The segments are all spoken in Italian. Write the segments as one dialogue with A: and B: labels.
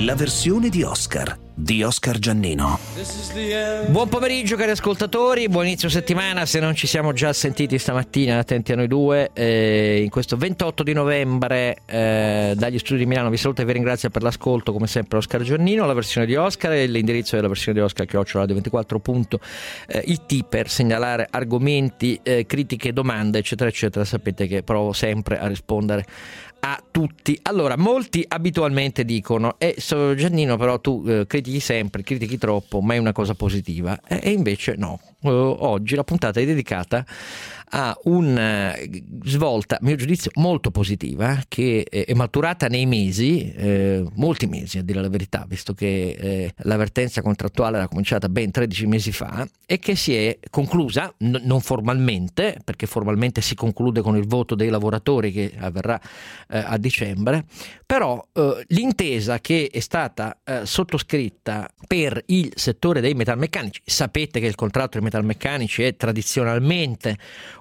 A: La versione di Oscar Giannino.
B: Buon pomeriggio cari ascoltatori, buon inizio settimana, se non ci siamo già sentiti stamattina, attenti a noi due, in questo 28 di novembre dagli studi di Milano vi saluto e vi ringrazio per l'ascolto, come sempre Oscar Giannino, la versione di Oscar, e l'indirizzo della versione di Oscar @radio24.it per segnalare argomenti, critiche, domande eccetera eccetera. Sapete che provo sempre a rispondere a tutti. Allora, molti abitualmente dicono Giannino, però tu critichi sempre, critichi troppo, ma è una cosa positiva, e invece no. Oggi la puntata è dedicata a una svolta, a mio giudizio, molto positiva, che è maturata nei mesi, molti mesi a dire la verità, visto che l'avvertenza contrattuale era cominciata ben 13 mesi fa e che si è conclusa, non formalmente, perché formalmente si conclude con il voto dei lavoratori che avverrà a dicembre, però l'intesa che è stata sottoscritta per il settore dei metalmeccanici, sapete che il contratto dei metalmeccanici è tradizionalmente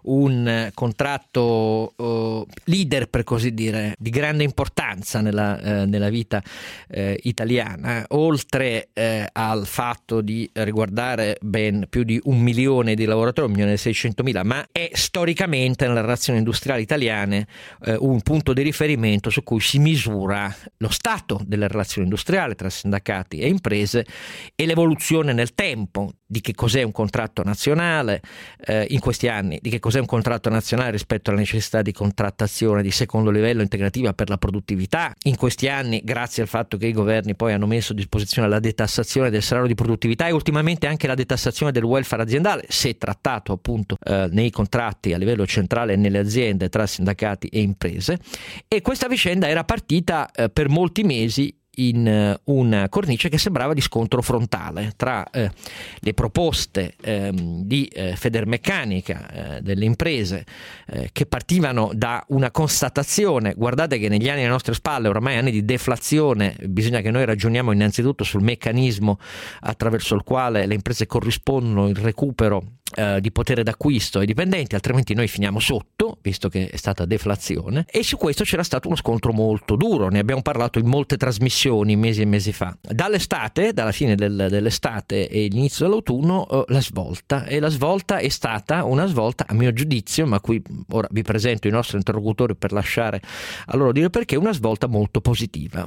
B: un contratto leader, per così dire, di grande importanza nella vita italiana, oltre al fatto di riguardare ben più di 1 milione di lavoratori, 1.600.000, ma è storicamente nelle relazioni industriali italiane un punto di riferimento su cui si misura lo stato delle relazioni industriali tra sindacati e imprese e l'evoluzione nel tempo di che cos'è un contratto nazionale in questi anni, di che cos'è un contratto nazionale rispetto alla necessità di contrattazione di secondo livello integrativa per la produttività in questi anni, grazie al fatto che i governi poi hanno messo a disposizione la detassazione del salario di produttività e ultimamente anche la detassazione del welfare aziendale, se trattato appunto nei contratti a livello centrale e nelle aziende tra sindacati e imprese. E questa vicenda era partita per molti mesi in una cornice che sembrava di scontro frontale tra le proposte di Federmeccanica delle imprese che partivano da una constatazione: guardate che negli anni alle nostre spalle, ormai anni di deflazione, bisogna che noi ragioniamo innanzitutto sul meccanismo attraverso il quale le imprese corrispondono il recupero di potere d'acquisto ai dipendenti, altrimenti noi finiamo sotto, visto che è stata deflazione. E su questo c'era stato uno scontro molto duro, ne abbiamo parlato in molte trasmissioni mesi e mesi fa. Dall'estate, dalla fine dell'estate e l'inizio dell'autunno, la svolta è stata una svolta, a mio giudizio, ma qui ora vi presento i nostri interlocutori per lasciare a loro dire perché, una svolta molto positiva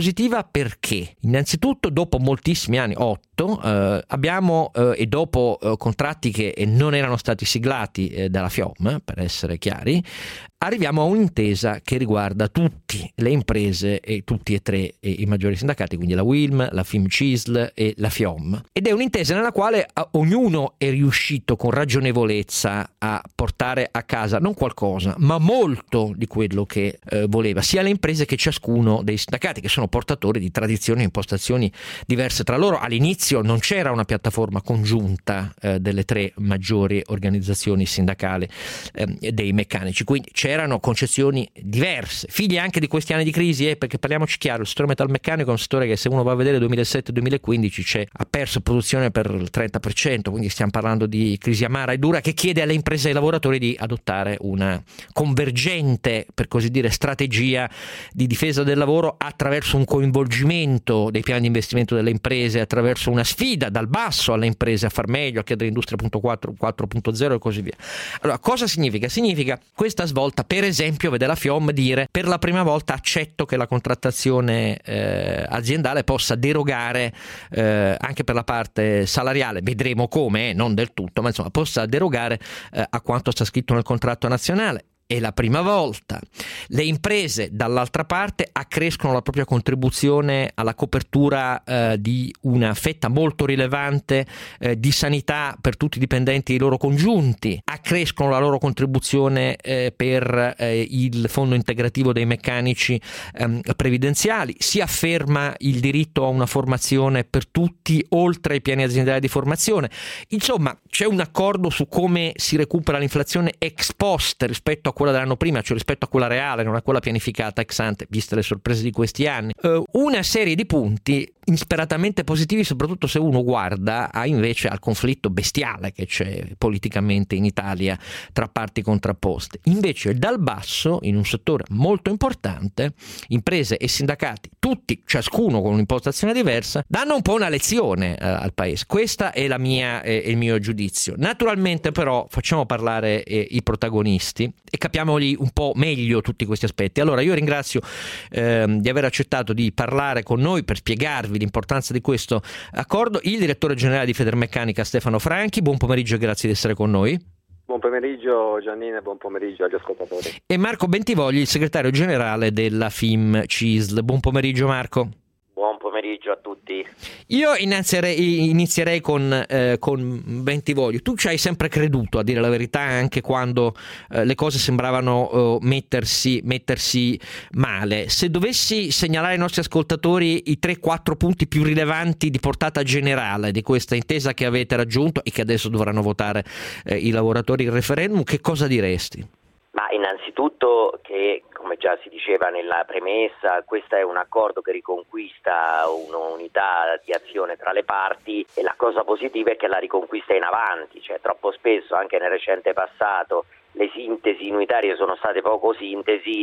B: perché innanzitutto dopo moltissimi anni, 8, abbiamo e dopo contratti che non erano stati siglati dalla FIOM, per essere chiari, arriviamo a un'intesa che riguarda tutte le imprese e tutti e tre i maggiori sindacati, quindi la UILM, la FIMCISL e la FIOM, ed è un'intesa nella quale ognuno è riuscito con ragionevolezza a portare a casa non qualcosa, ma molto di quello che voleva, sia le imprese che ciascuno dei sindacati, che sono portatori di tradizioni e impostazioni diverse tra loro. All'inizio non c'era una piattaforma congiunta delle tre maggiori organizzazioni sindacali dei meccanici, quindi c'erano concezioni diverse, figlie anche di questi anni di crisi, perché parliamoci chiaro, il settore metalmeccanico è un settore che, se uno va a vedere 2007-2015, ha perso produzione per il 30%, quindi stiamo parlando di crisi amara e dura che chiede alle imprese e ai lavoratori di adottare una convergente, per così dire, strategia di difesa del lavoro attraverso un coinvolgimento dei piani di investimento delle imprese, attraverso una sfida dal basso alle imprese a far meglio, a chiedere Industria 4.0 e così via. Allora, cosa significa? Significa questa svolta, per esempio, vede la FIOM dire: per la prima volta accetto che la contrattazione aziendale possa derogare anche per la parte salariale, vedremo come, non del tutto, ma insomma possa derogare a quanto sta scritto nel contratto nazionale. È la prima volta. Le imprese, dall'altra parte, accrescono la propria contribuzione alla copertura di una fetta molto rilevante di sanità per tutti i dipendenti dei loro congiunti, accrescono la loro contribuzione per il fondo integrativo dei meccanici previdenziali, si afferma il diritto a una formazione per tutti oltre ai piani aziendali di formazione. Insomma, c'è un accordo su come si recupera l'inflazione ex post rispetto a quella dell'anno prima, cioè rispetto a quella reale, non a quella pianificata ex ante, viste le sorprese di questi anni. Una serie di punti insperatamente positivi, soprattutto se uno guarda invece al conflitto bestiale che c'è politicamente in Italia tra parti contrapposte. Invece dal basso, in un settore molto importante, imprese e sindacati, tutti, ciascuno con un'impostazione diversa, danno un po' una lezione al paese. Questa è il mio giudizio. Naturalmente però facciamo parlare i protagonisti e capiamoli un po' meglio tutti questi aspetti. Allora io ringrazio di aver accettato di parlare con noi per spiegarvi l'importanza di questo accordo il direttore generale di Federmeccanica Stefano Franchi. Buon pomeriggio e grazie di essere con noi.
C: Buon pomeriggio Giannino e buon pomeriggio agli ascoltatori.
B: E Marco Bentivogli, il segretario generale della FIM CISL. Buon pomeriggio Marco.
D: Buon pomeriggio a tutti.
B: Io inizierei con Bentivogli. Tu ci hai sempre creduto, a dire la verità, anche quando le cose sembravano mettersi male. Se dovessi segnalare ai nostri ascoltatori i 3-4 punti più rilevanti di portata generale di questa intesa che avete raggiunto e che adesso dovranno votare i lavoratori il referendum, che cosa diresti?
D: Ma innanzitutto che, come già si diceva nella premessa, questo è un accordo che riconquista un'unità di azione tra le parti e la cosa positiva è che la riconquista è in avanti, cioè troppo spesso anche nel recente passato le sintesi unitarie sono state poco sintesi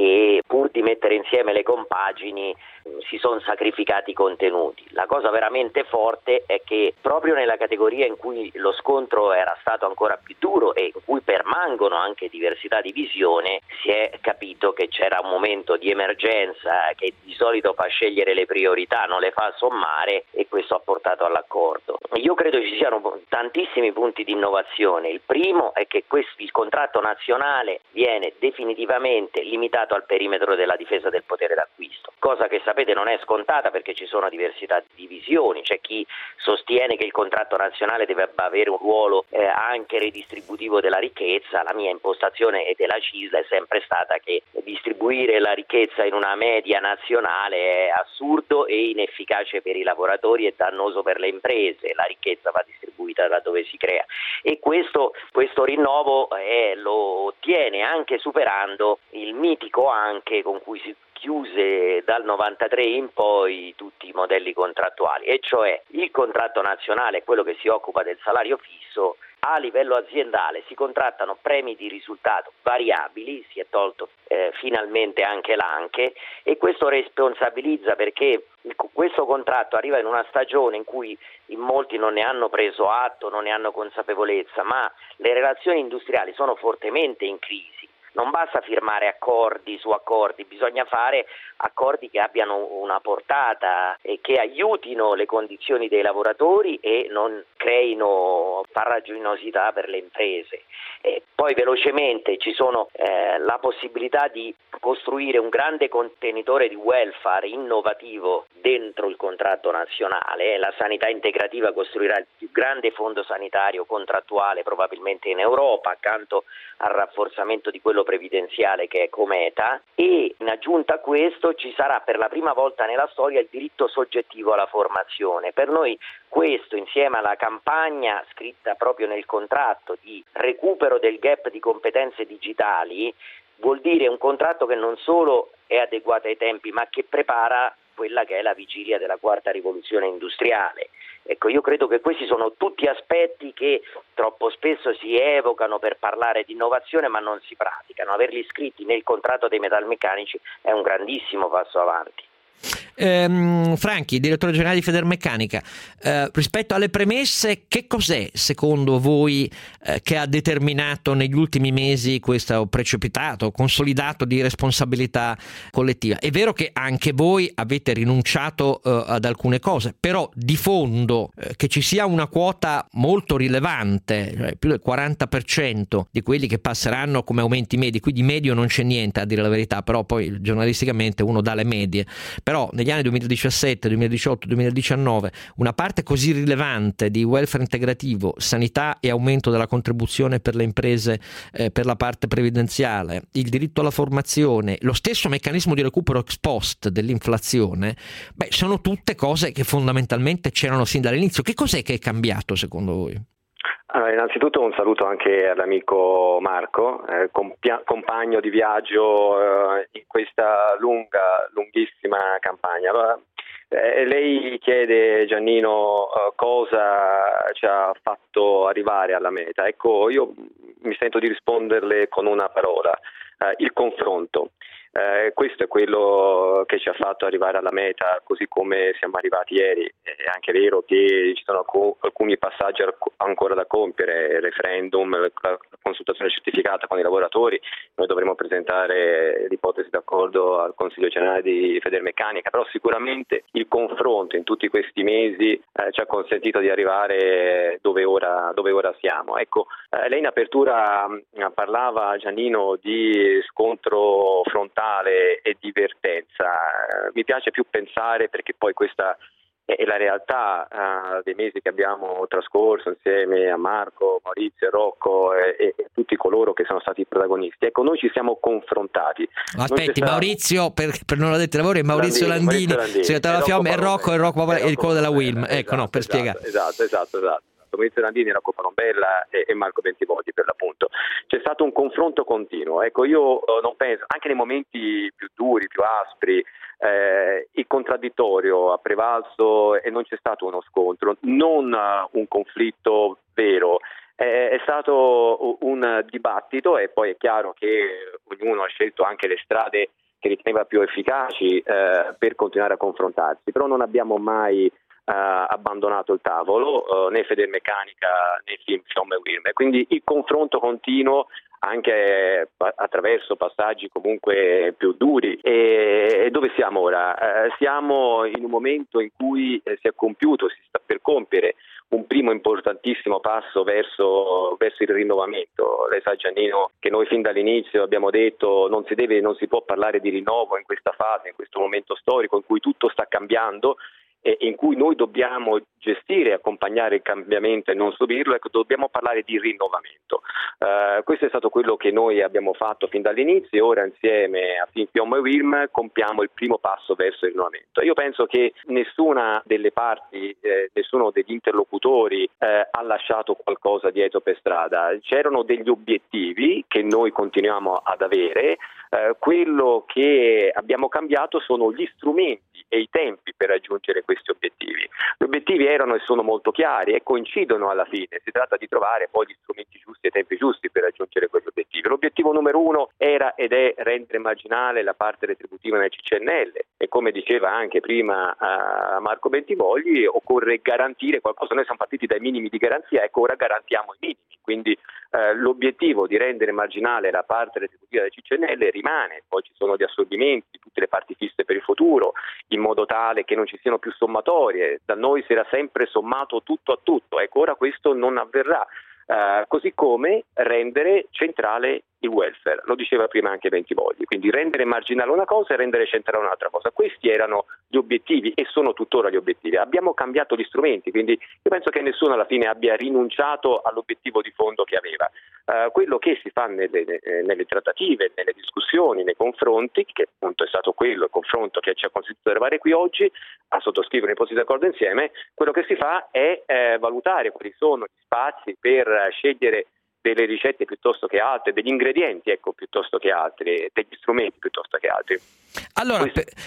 D: e pur di mettere insieme le compagini si sono sacrificati i contenuti. La cosa veramente forte è che proprio nella categoria in cui lo scontro era stato ancora più duro e in cui permangono anche diversità di visione, si è capito che c'era un momento di emergenza che di solito fa scegliere le priorità, non le fa sommare, e questo ha portato all'accordo. Io credo ci siano tantissimi punti di innovazione. Il primo è che il contratto nazionale viene definitivamente limitato al perimetro della difesa del potere d'acquisto, cosa che sapete non è scontata perché ci sono diversità di visioni. C'è chi sostiene che il contratto nazionale deve avere un ruolo anche redistributivo della ricchezza. La mia impostazione e della CISL è sempre stata che distribuire la ricchezza in una media nazionale è assurdo e inefficace per i lavoratori e dannoso per le imprese. La ricchezza va distribuita da dove si crea, e questo rinnovo lo ottiene anche superando il mitico anche con cui si chiuse dal 93 in poi tutti i modelli contrattuali, e cioè il contratto nazionale, quello che si occupa del salario fisso. A livello aziendale si contrattano premi di risultato variabili, si è tolto finalmente anche l'anche, e questo responsabilizza perché questo contratto arriva in una stagione in cui in molti non ne hanno preso atto, non ne hanno consapevolezza, ma le relazioni industriali sono fortemente in crisi. Non basta firmare accordi su accordi, bisogna fare accordi che abbiano una portata e che aiutino le condizioni dei lavoratori e non creino farraginosità per le imprese. E poi velocemente ci sono la possibilità di costruire un grande contenitore di welfare innovativo dentro il contratto nazionale. La sanità integrativa costruirà il più grande fondo sanitario contrattuale probabilmente in Europa, accanto al rafforzamento di quello previdenziale che è Cometa, e in aggiunta a questo ci sarà per la prima volta nella storia il diritto soggettivo alla formazione. Per noi questo, insieme alla campagna scritta proprio nel contratto di recupero del gap di competenze digitali, vuol dire un contratto che non solo è adeguato ai tempi, ma che prepara quella che è la vigilia della quarta rivoluzione industriale. Ecco, io credo che questi sono tutti aspetti che troppo spesso si evocano per parlare di innovazione ma non si praticano. Averli scritti nel contratto dei metalmeccanici è un grandissimo passo avanti.
B: Franchi, direttore generale di Federmeccanica, rispetto alle premesse, che cos'è secondo voi che ha determinato negli ultimi mesi questo precipitato, consolidato di responsabilità collettiva? È vero che anche voi avete rinunciato ad alcune cose, però di fondo che ci sia una quota molto rilevante, cioè più del 40% di quelli che passeranno come aumenti medi, qui di medio non c'è niente a dire la verità, però poi giornalisticamente uno dà le medie, però negli anni 2017, 2018, 2019 una parte così rilevante di welfare integrativo, sanità e aumento della contribuzione per le imprese per la parte previdenziale, il diritto alla formazione, lo stesso meccanismo di recupero ex post dell'inflazione, sono tutte cose che fondamentalmente c'erano sin dall'inizio. Che cos'è che è cambiato secondo voi?
C: Allora, innanzitutto un saluto anche all'amico Marco, compagno di viaggio in questa lunghissima campagna. Allora, Lei chiede, Giannino, cosa ci ha fatto arrivare alla meta. Ecco, io mi sento di risponderle con una parola, il confronto. Questo è quello che ci ha fatto arrivare alla meta, così come siamo arrivati ieri. È anche vero che ci sono alcuni passaggi ancora da compiere, il referendum, la consultazione certificata con i lavoratori. Noi dovremo presentare l'ipotesi d'accordo al Consiglio generale di Federmeccanica, però sicuramente il confronto in tutti questi mesi ci ha consentito di arrivare dove ora siamo. Ecco, lei in apertura parlava, Giannino, di scontro frontale e divertenza. Mi piace più pensare, perché poi questa è la realtà dei mesi che abbiamo trascorso insieme a Marco, Maurizio e Rocco e tutti coloro che sono stati protagonisti. Ecco, noi ci siamo confrontati.
B: Aspetti, Maurizio, per non addetti ai lavori, è Maurizio Landini, segretario della FIOM, e Rocco è il quello della Wilm. Ecco, no, per spiegare.
C: Esatto. Maurizio Landini, Rocco Palombella e Marco Bentivogli, per l'appunto. C'è stato un confronto continuo. Ecco, io non penso, anche nei momenti più duri, più aspri, il contraddittorio ha prevalso e non c'è stato uno scontro, non un conflitto vero. È stato un dibattito, e poi è chiaro che ognuno ha scelto anche le strade che riteneva più efficaci per continuare a confrontarsi, però non abbiamo mai abbandonato il tavolo, né Federmeccanica né FIOM e Wilm. Quindi il confronto continuo anche attraverso passaggi comunque più duri. E dove siamo ora? Siamo in un momento in cui si sta per compiere un primo importantissimo passo verso il rinnovamento. Lei sa, Giannino, che noi fin dall'inizio abbiamo detto non si può parlare di rinnovo in questa fase, in questo momento storico in cui tutto sta cambiando e in cui noi dobbiamo gestire e accompagnare il cambiamento e non subirlo. Ecco, dobbiamo parlare di rinnovamento. Questo è stato quello che noi abbiamo fatto fin dall'inizio, e ora insieme a FIOM e Wilm compiamo il primo passo verso il rinnovamento. Io penso che nessuna delle parti, nessuno degli interlocutori ha lasciato qualcosa dietro per strada. C'erano degli obiettivi che noi continuiamo ad avere. Quello che abbiamo cambiato sono gli strumenti e i tempi per raggiungere questi obiettivi. Gli obiettivi erano e sono molto chiari e coincidono alla fine. Si tratta di trovare poi gli strumenti giusti e i tempi giusti per raggiungere quegli obiettivi. L'obiettivo numero 1 era ed è rendere marginale la parte retributiva nel CCNL, e come diceva anche prima Marco Bentivogli, occorre garantire qualcosa. Noi siamo partiti dai minimi di garanzia, ecco, ora garantiamo i minimi. Quindi l'obiettivo di rendere marginale la parte retributiva del CCNL rimane. Poi ci sono gli assorbimenti di tutte le parti fisse per il futuro, in modo tale che non ci siano più sommatorie. Da noi si era sempre sommato tutto a tutto, ecco, ora questo non avverrà. Così come rendere centrale il welfare, lo diceva prima anche Bentivogli, quindi rendere marginale una cosa e rendere centrale un'altra cosa. Questi erano gli obiettivi e sono tuttora gli obiettivi. Abbiamo cambiato gli strumenti, quindi io penso che nessuno alla fine abbia rinunciato all'obiettivo di fondo che aveva. Quello che si fa nelle trattative, nelle discussioni, nei confronti, che appunto è stato quello il confronto che ci ha consentito di arrivare qui oggi a sottoscrivere un'ipotesi d'accordo insieme, quello che si fa è valutare quali sono gli spazi per scegliere delle ricette piuttosto che altre, degli ingredienti piuttosto che altri, degli strumenti piuttosto che altri.
B: Allora,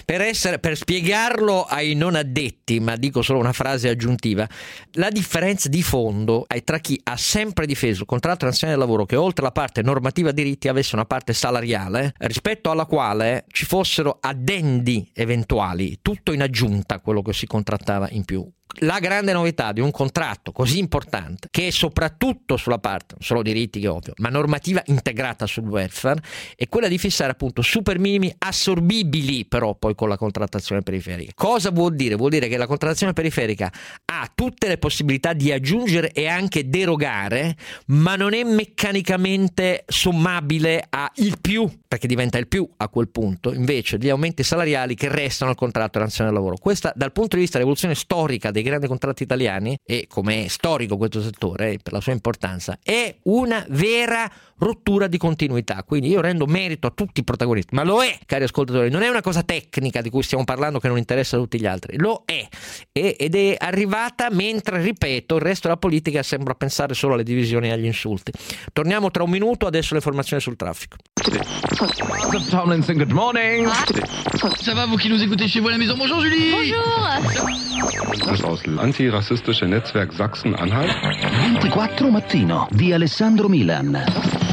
B: per spiegarlo ai non addetti, ma dico solo una frase aggiuntiva, la differenza di fondo è tra chi ha sempre difeso il contratto nazionale del lavoro, che oltre alla parte normativa diritti avesse una parte salariale, rispetto alla quale ci fossero addendi eventuali, tutto in aggiunta a quello che si contrattava in più. La grande novità di un contratto così importante, che è soprattutto sulla parte, non solo diritti che ovvio, ma normativa integrata sul welfare, è quella di fissare appunto super minimi assorbibili però poi con la contrattazione periferica. Cosa vuol dire? Vuol dire che la contrattazione periferica ha tutte le possibilità di aggiungere e anche derogare, ma non è meccanicamente sommabile a il più, perché diventa il più a quel punto, invece gli aumenti salariali che restano al contratto nazionale del lavoro. Questa, dal punto di vista dell'evoluzione storica dei grandi contratti italiani, e come è storico questo settore per la sua importanza, è una vera rottura di continuità. Quindi io rendo merito a tutti i protagonisti, ma lo è, cari ascoltatori, non è una cosa tecnica di cui stiamo parlando che non interessa a tutti gli altri, lo è, ed è arrivata mentre, ripeto, il resto della politica sembra pensare solo alle divisioni e agli insulti. Torniamo tra un minuto, adesso le informazioni sul traffico.
E: Tomlinson, good morning.
F: Ça va, vous qui nous écoutez chez vous à la maison? Bonjour Julie.
G: Bonjour. Das aus antirassistische Netzwerk Sachsen-Anhalt.
A: 24 mattino di Alessandro Milan.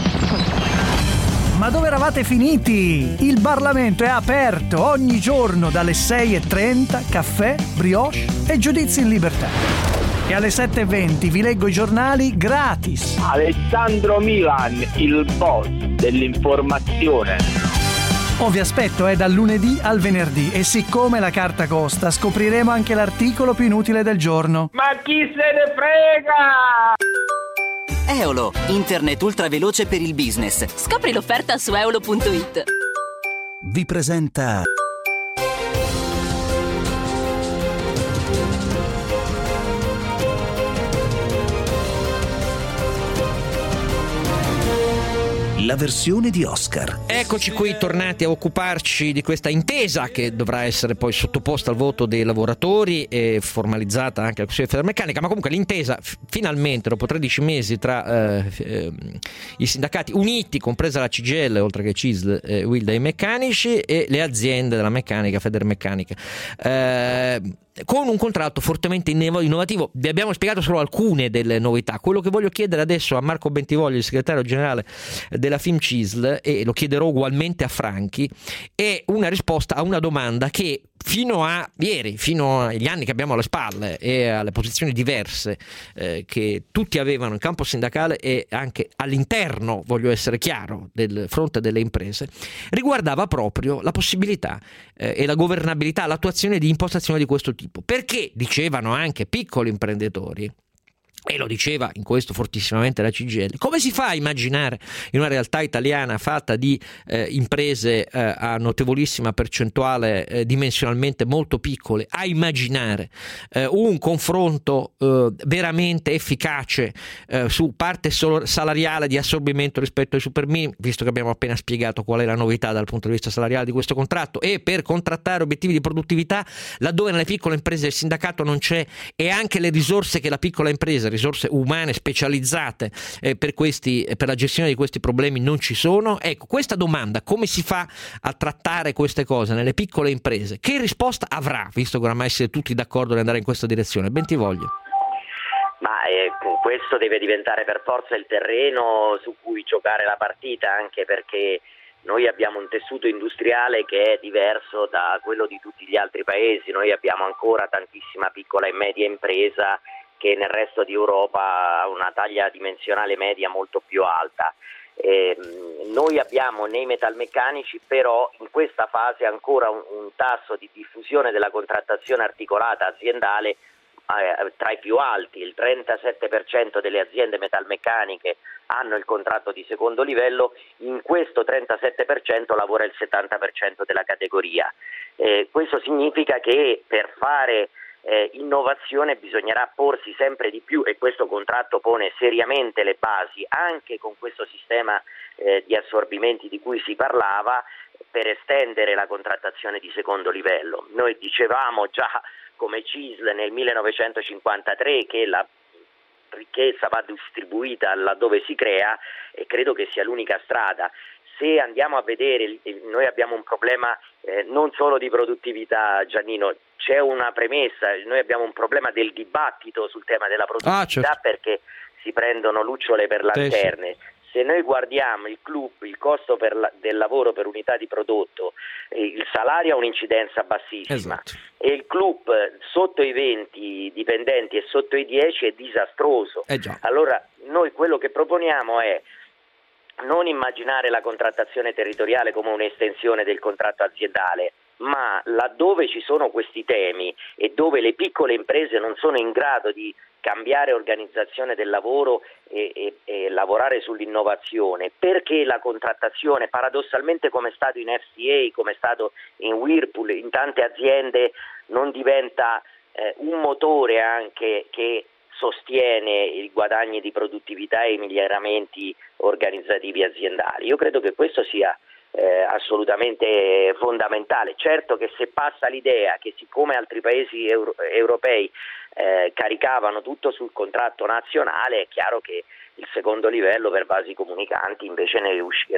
H: Ma dove eravate finiti? Il Parlamento è aperto ogni giorno dalle 6:30, caffè, brioche e giudizi in libertà. E alle 7:20 vi leggo i giornali gratis.
I: Alessandro Milan, il boss dell'informazione.
H: Vi aspetto dal lunedì al venerdì e siccome la carta costa scopriremo anche l'articolo più inutile del giorno.
I: Ma chi se ne frega?
J: Eolo, internet ultraveloce per il business.
K: Scopri l'offerta su eolo.it.
A: Vi presenta la versione di Oscar.
B: Eccoci qui tornati a occuparci di questa intesa che dovrà essere poi sottoposta al voto dei lavoratori e formalizzata anche al Consiglio di Federmeccanica, ma comunque l'intesa finalmente dopo 13 mesi tra i sindacati uniti, compresa la CGIL, oltre che CISL, UIL dei meccanici e le aziende della meccanica, Federmeccanica, con un contratto fortemente innovativo. Vi abbiamo spiegato solo alcune delle novità. Quello che voglio chiedere adesso a Marco Bentivoglio, il segretario generale della FIMCISL, e lo chiederò ugualmente a Franchi, è una risposta a una domanda che fino a ieri, fino agli anni che abbiamo alle spalle e alle posizioni diverse che tutti avevano in campo sindacale e anche all'interno, voglio essere chiaro, del fronte delle imprese, riguardava proprio la possibilità e la governabilità, l'attuazione di impostazioni di questo tipo. Perché, dicevano anche piccoli imprenditori, e lo diceva in questo fortissimamente la CGIL, come si fa a immaginare in una realtà italiana fatta di imprese a notevolissima percentuale dimensionalmente molto piccole, a immaginare un confronto veramente efficace su parte salariale di assorbimento rispetto ai superminimi, visto che abbiamo appena spiegato qual è la novità dal punto di vista salariale di questo contratto, e per contrattare obiettivi di produttività laddove nelle piccole imprese il sindacato non c'è e anche le risorse che la piccola impresa, risorse umane specializzate per la gestione di questi problemi non ci sono. Ecco, questa domanda, come si fa a trattare queste cose nelle piccole imprese, che risposta avrà, visto che oramai siete tutti d'accordo di andare in questa direzione? Bentivoglio.
D: Ma questo deve diventare per forza il terreno su cui giocare la partita, anche perché noi abbiamo un tessuto industriale che è diverso da quello di tutti gli altri paesi. Noi abbiamo ancora tantissima piccola e media impresa che nel resto di Europa ha una taglia dimensionale media molto più alta. Noi abbiamo nei metalmeccanici però in questa fase ancora un tasso di diffusione della contrattazione articolata aziendale tra i più alti. Il 37% delle aziende metalmeccaniche hanno il contratto di secondo livello, in questo 37% lavora il 70% della categoria. Questo significa che per fare innovazione bisognerà porsi sempre di più, e questo contratto pone seriamente le basi anche con questo sistema di assorbimenti di cui si parlava, per estendere la contrattazione di secondo livello. Noi dicevamo già come CISL nel 1953 che la ricchezza va distribuita laddove si crea, e credo che sia l'unica strada. Se andiamo a vedere, noi abbiamo un problema non solo di produttività, Giannino, c'è una premessa, noi abbiamo un problema del dibattito sul tema della produttività, certo, perché si prendono lucciole per lanterne. Se noi guardiamo il CLUP, il costo del lavoro per unità di prodotto, il salario ha un'incidenza bassissima, esatto, e il CLUP sotto i 20 dipendenti e sotto i 10 è disastroso. Allora noi quello che proponiamo è non immaginare la contrattazione territoriale come un'estensione del contratto aziendale, ma laddove ci sono questi temi e dove le piccole imprese non sono in grado di cambiare organizzazione del lavoro e lavorare sull'innovazione, perché la contrattazione, paradossalmente come è stato in FCA, come è stato in Whirlpool, in tante aziende, non diventa un motore anche che sostiene i guadagni di produttività e i miglioramenti organizzativi aziendali. Io credo che questo sia assolutamente fondamentale. Certo che se passa l'idea che siccome altri paesi europei caricavano tutto sul contratto nazionale, è chiaro che il secondo livello per vasi comunicanti invece ne riuscirà in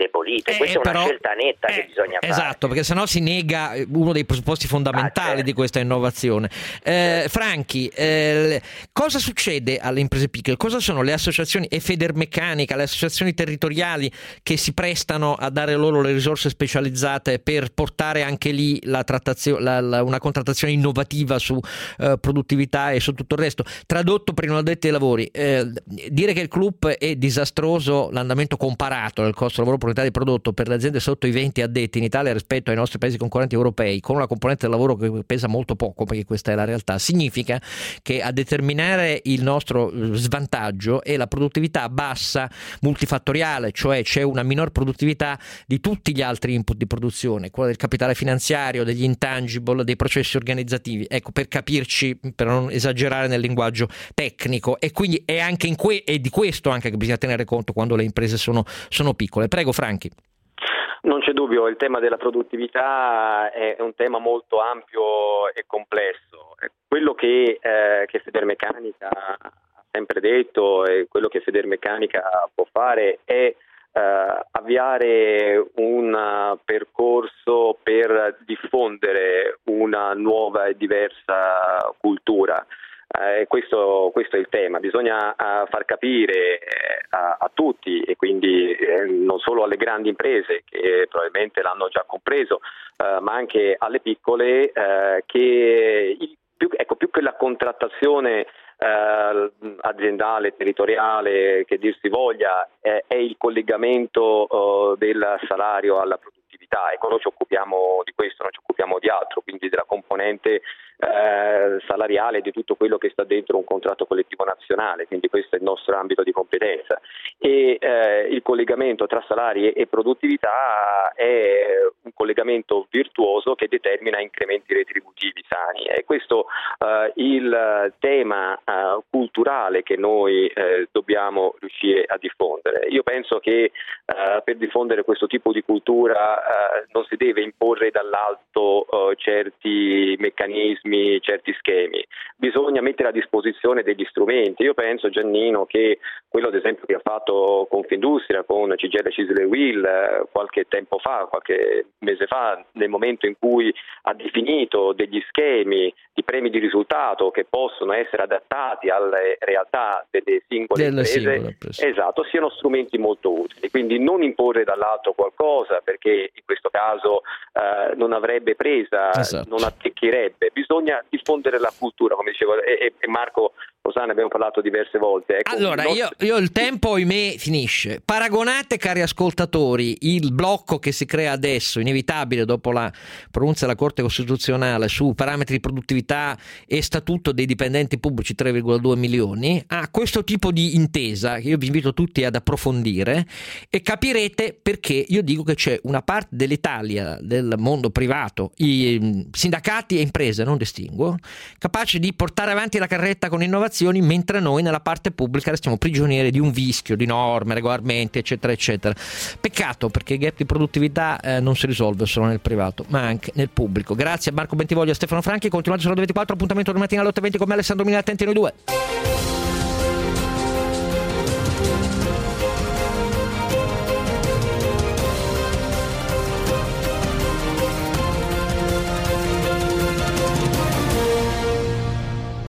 D: indebolite. Questa è una scelta netta che bisogna fare.
B: Esatto, perché sennò si nega uno dei presupposti fondamentali di questa innovazione. Franchi, cosa succede alle imprese piccole? Cosa sono le associazioni e Federmeccanica, le associazioni territoriali che si prestano a dare loro le risorse specializzate per portare anche lì una contrattazione innovativa su produttività e su tutto il resto? Tradotto per i non addetti ai lavori, dire che il CLUP è disastroso l'andamento comparato del costo lavoro per unità di prodotto per le aziende sotto i 20 addetti in Italia rispetto ai nostri paesi concorrenti europei, con una componente del lavoro che pesa molto poco, perché questa è la realtà, significa che a determinare il nostro svantaggio è la produttività bassa multifattoriale, cioè c'è una minor produttività di tutti gli altri input di produzione, quella del capitale finanziario, degli intangible, dei processi organizzativi, ecco, per capirci, per non esagerare nel linguaggio tecnico. E quindi è anche è di questo anche che bisogna tenere conto quando le imprese sono piccole. Prego Franchi.
C: Non c'è dubbio, il tema della produttività è un tema molto ampio e complesso. Quello che Federmeccanica ha sempre detto e quello che Federmeccanica può fare è avviare un percorso per diffondere una nuova e diversa cultura. Questo è il tema, bisogna far capire a tutti, e quindi non solo alle grandi imprese che probabilmente l'hanno già compreso, ma anche alle piccole, che più che la contrattazione aziendale, territoriale, che dir si voglia, è il collegamento del salario alla produttività. Ecco, noi ci occupiamo di questo, non ci occupiamo di altro, quindi della componente salariale, di tutto quello che sta dentro un contratto collettivo nazionale, quindi questo è il nostro ambito di competenza, e il collegamento tra salari e produttività è un collegamento virtuoso che determina incrementi retributivi sani. E questo il tema culturale che noi dobbiamo riuscire a diffondere. Io penso che per diffondere questo tipo di cultura non si deve imporre dall'alto certi meccanismi, certi schemi, bisogna mettere a disposizione degli strumenti. Io penso, Giannino, che quello ad esempio che ha fatto Confindustria con CGIL, CISL e UIL qualche tempo fa, qualche mese fa, nel momento in cui ha definito degli schemi di premi di risultato che possono essere adattati alle realtà delle singole imprese, esatto, siano strumenti molto utili. Quindi non imporre dall'alto qualcosa, perché in questo caso non avrebbe presa, esatto, non attecchirebbe. Bisogna diffondere la cultura, come dicevo, e Marco Losana abbiamo parlato diverse volte. Ecco,
B: allora, io il tempo, ahimè, finisce. Paragonate, cari ascoltatori, il blocco che si crea adesso, inevitabile dopo la pronuncia della Corte Costituzionale su parametri di produttività e statuto dei dipendenti pubblici 3,2 milioni, a questo tipo di intesa, che io vi invito tutti ad approfondire, e capirete perché io dico che c'è una parte dell'Italia, del mondo privato, i sindacati e imprese, non distinguo, capaci di portare avanti la carretta con innovazioni, mentre noi nella parte pubblica restiamo prigionieri di un vischio, di norme, regolamenti, eccetera, eccetera. Peccato, perché il gap di produttività non si risolve solo nel privato, ma anche nel pubblico. Grazie a Marco Bentivoglio e a Stefano Franchi. Continuate su Radio 24, appuntamento domattina alle 8:20 con me, Alessandro Milani, attenti noi due.